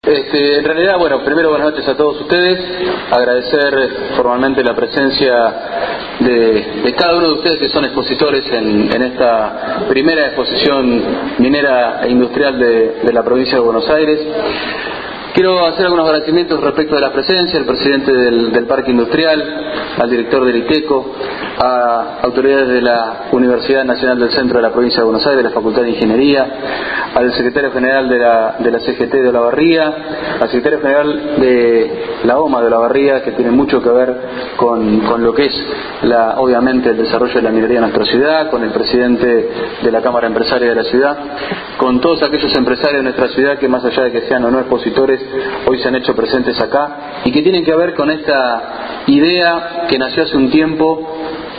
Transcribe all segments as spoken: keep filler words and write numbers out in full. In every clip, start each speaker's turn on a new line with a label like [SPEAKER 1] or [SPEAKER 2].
[SPEAKER 1] Este, en realidad, bueno, primero buenas noches a todos ustedes, agradecer formalmente la presencia de, de cada uno de ustedes que son expositores en, en esta primera exposición minera e industrial de, de la provincia de Buenos Aires. Quiero hacer algunos agradecimientos respecto de la presencia, al presidente del, del Parque Industrial, al director del ITECO, a autoridades de la Universidad Nacional del Centro de la Provincia de Buenos Aires, de la Facultad de Ingeniería, al secretario general de la, de la C G T de Olavarría, al secretario general de la O M A de Olavarría, que tiene mucho que ver con, con lo que es, la, obviamente, el desarrollo de la minería en nuestra ciudad, con el presidente de la Cámara Empresaria de la ciudad, con todos aquellos empresarios de nuestra ciudad que, más allá de que sean o no expositores, hoy se han hecho presentes acá y que tienen que ver con esta idea que nació hace un tiempo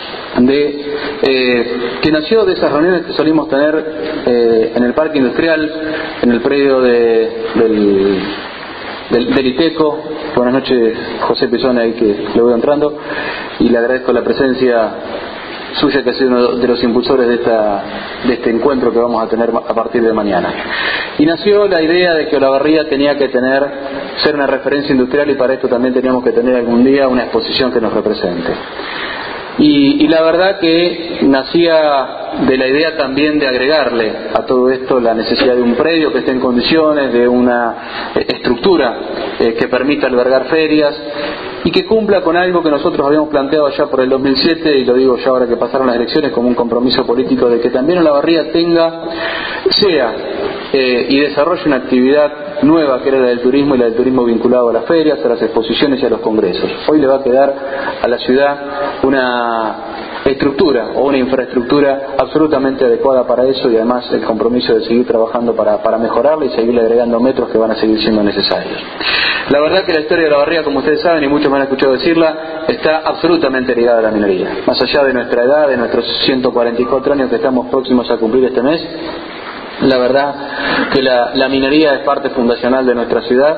[SPEAKER 1] de eh, que nació de esas reuniones que solimos tener eh, en el Parque Industrial, en el predio de, del, del, del ITECO. Buenas noches, José Pisone, ahí que le voy entrando, y le agradezco la presencia suya, que ha sido uno de los impulsores de, esta, de este encuentro que vamos a tener a partir de mañana. Y nació la idea de que Olavarría tenía que tener, ser una referencia industrial, y para esto también teníamos que tener algún día una exposición que nos represente. Y, y la verdad que nacía de la idea también de agregarle a todo esto la necesidad de un predio que esté en condiciones, de una eh, estructura eh, que permita albergar ferias y que cumpla con algo que nosotros habíamos planteado ya por el dos mil siete, y lo digo ya ahora que pasaron las elecciones, como un compromiso político de que también Olavarría tenga, sea eh, y desarrolle una actividad nueva, que era la del turismo, y la del turismo vinculado a las ferias, a las exposiciones y a los congresos. Hoy le va a quedar a la ciudad una estructura o una infraestructura absolutamente adecuada para eso, y además el compromiso de seguir trabajando para, para mejorarla y seguirle agregando metros que van a seguir siendo necesarios. La verdad que la historia de Olavarría, como ustedes saben y muchos me han escuchado decirla, está absolutamente ligada a la minería. Más allá de nuestra edad, de nuestros ciento cuarenta y cuatro años que estamos próximos a cumplir este mes, la verdad que la, la minería es parte fundacional de nuestra ciudad,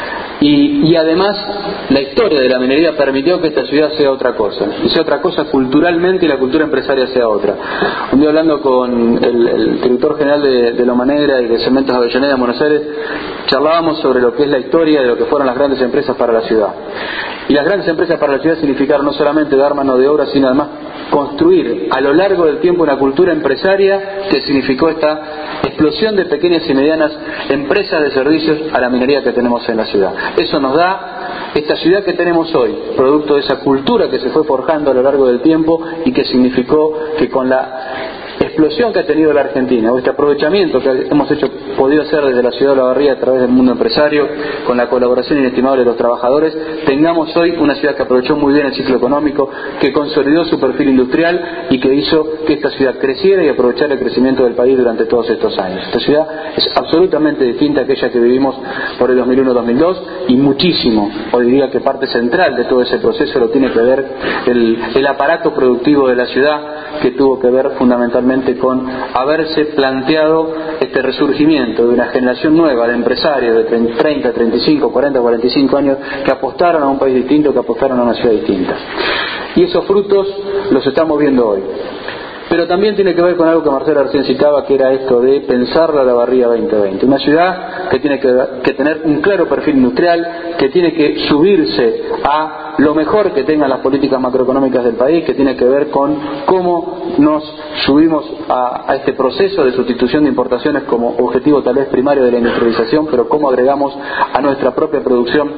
[SPEAKER 1] y, y además la historia de la minería permitió que esta ciudad sea otra cosa, y sea otra cosa culturalmente, y la cultura empresaria sea otra. Un día, hablando con el, el director general de, de Loma Negra y de Cementos Avellaneda en Buenos Aires, charlábamos sobre lo que es la historia de lo que fueron las grandes empresas para la ciudad. Y las grandes empresas para la ciudad significaron no solamente dar mano de obra, sino además construir a lo largo del tiempo una cultura empresaria que significó esta explosión de pequeñas y medianas empresas de servicios a la minería que tenemos en la ciudad. Eso nos da esta ciudad que tenemos hoy, producto de esa cultura que se fue forjando a lo largo del tiempo, y que significó que con la explosión que ha tenido la Argentina, o este aprovechamiento que hemos hecho, podido hacer desde la ciudad de Olavarría a través del mundo empresario, con la colaboración inestimable de los trabajadores, tengamos hoy una ciudad que aprovechó muy bien el ciclo económico, que consolidó su perfil industrial y que hizo que esta ciudad creciera y aprovechara el crecimiento del país durante todos estos años. Esta ciudad es absolutamente distinta a aquella que vivimos por el dos mil uno dos mil dos, y muchísimo, o diría que parte central de todo ese proceso lo tiene que ver el, el aparato productivo de la ciudad, que tuvo que ver fundamentalmente con haberse planteado este resurgimiento de una generación nueva de empresarios de treinta, treinta y cinco, cuarenta, cuarenta y cinco años, que apostaron a un país distinto, que apostaron a una ciudad distinta. Y esos frutos los estamos viendo hoy. Pero también tiene que ver con algo que Marcelo recién citaba, que era esto de pensar la Olavarría veinte veinte. Una ciudad que tiene que, que tener un claro perfil industrial, que tiene que subirse a lo mejor que tengan las políticas macroeconómicas del país, que tiene que ver con cómo nos subimos a, a este proceso de sustitución de importaciones como objetivo tal vez primario de la industrialización, pero cómo agregamos a nuestra propia producción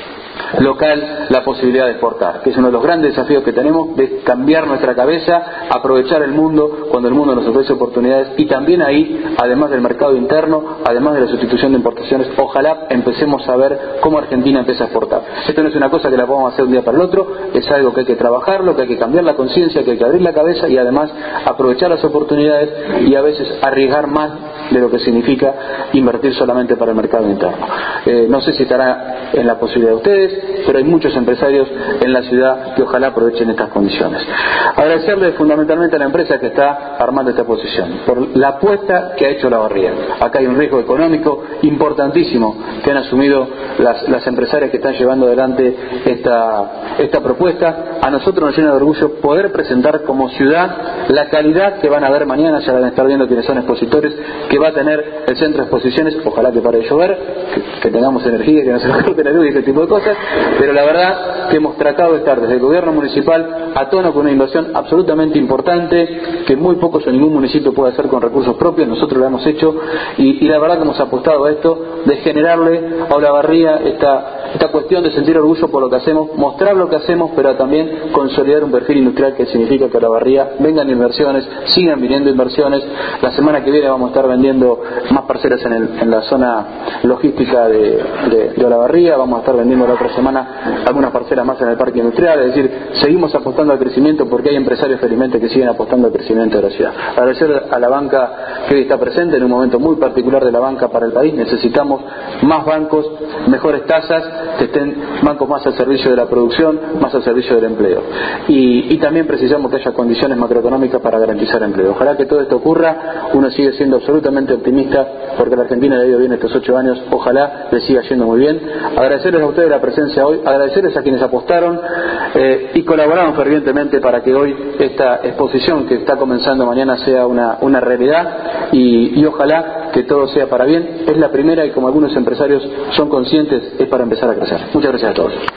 [SPEAKER 1] local la posibilidad de exportar, que es uno de los grandes desafíos que tenemos, de cambiar nuestra cabeza, aprovechar el mundo cuando el mundo nos ofrece oportunidades, y también ahí, además del mercado interno, además de la sustitución de importaciones, ojalá empecemos a ver cómo Argentina empieza a exportar. Esto no es una cosa que la podamos hacer un día para el otro, es algo que hay que trabajarlo, que hay que cambiar la conciencia, que hay que abrir la cabeza y además aprovechar las oportunidades, y a veces arriesgar más de lo que significa invertir solamente para el mercado interno. Eh, no sé si estará en la posibilidad de ustedes, pero hay muchos empresarios en la ciudad que ojalá aprovechen estas condiciones. Agradecerle fundamentalmente a la empresa que está armando esta posición por la apuesta que ha hecho Olavarría. Acá hay un riesgo económico importantísimo que han asumido las, las empresarias que están llevando adelante esta, esta propuesta. A nosotros nos llena de orgullo poder presentar como ciudad la calidad que van a ver mañana, ya la van a estar viendo quienes son expositores, que va a tener el centro de exposiciones. Ojalá que pare de llover, que, que tengamos energía, que no se nos corte la luz y ese tipo de cosas, pero la verdad que hemos tratado de estar desde el gobierno municipal a tono con una inversión absolutamente importante, que muy pocos o ningún municipio puede hacer con recursos propios. Nosotros lo hemos hecho y, y la verdad que hemos apostado a esto, de generarle a Olavarría esta, esta cuestión de sentir orgullo por lo que hacemos, mostrar lo que hacemos, pero también consolidar un perfil industrial que significa que a Olavarría vengan inversiones, sigan viniendo inversiones. La semana que viene vamos a estar vendiendo más parcelas en, el, en la zona logística de, de, de Olavarría, vamos a estar vendiendo la otra semana algunas parcelas más en el parque industrial, es decir, seguimos apostando al crecimiento porque hay empresarios felizmente que siguen apostando al crecimiento de la ciudad. Agradecer a la banca que hoy está presente en un momento muy particular de la banca para el país. Necesitamos más bancos, mejores tasas, que estén bancos más al servicio de la producción, más al servicio del empleo. Y, y también precisamos que haya condiciones macroeconómicas para garantizar empleo. Ojalá que todo esto ocurra. Uno sigue siendo absolutamente optimista porque la Argentina le ha ido bien estos ocho años. Ojalá le siga yendo muy bien. Agradecerles a ustedes la presencia hoy, agradecerles a quienes apostaron eh, y colaboraron fervientemente para que hoy esta exposición que está comenzando mañana sea una, una realidad y, y ojalá que todo sea para bien. Es la primera y como algunos empresarios son conscientes, es para empezar a crecer. Muchas gracias a todos.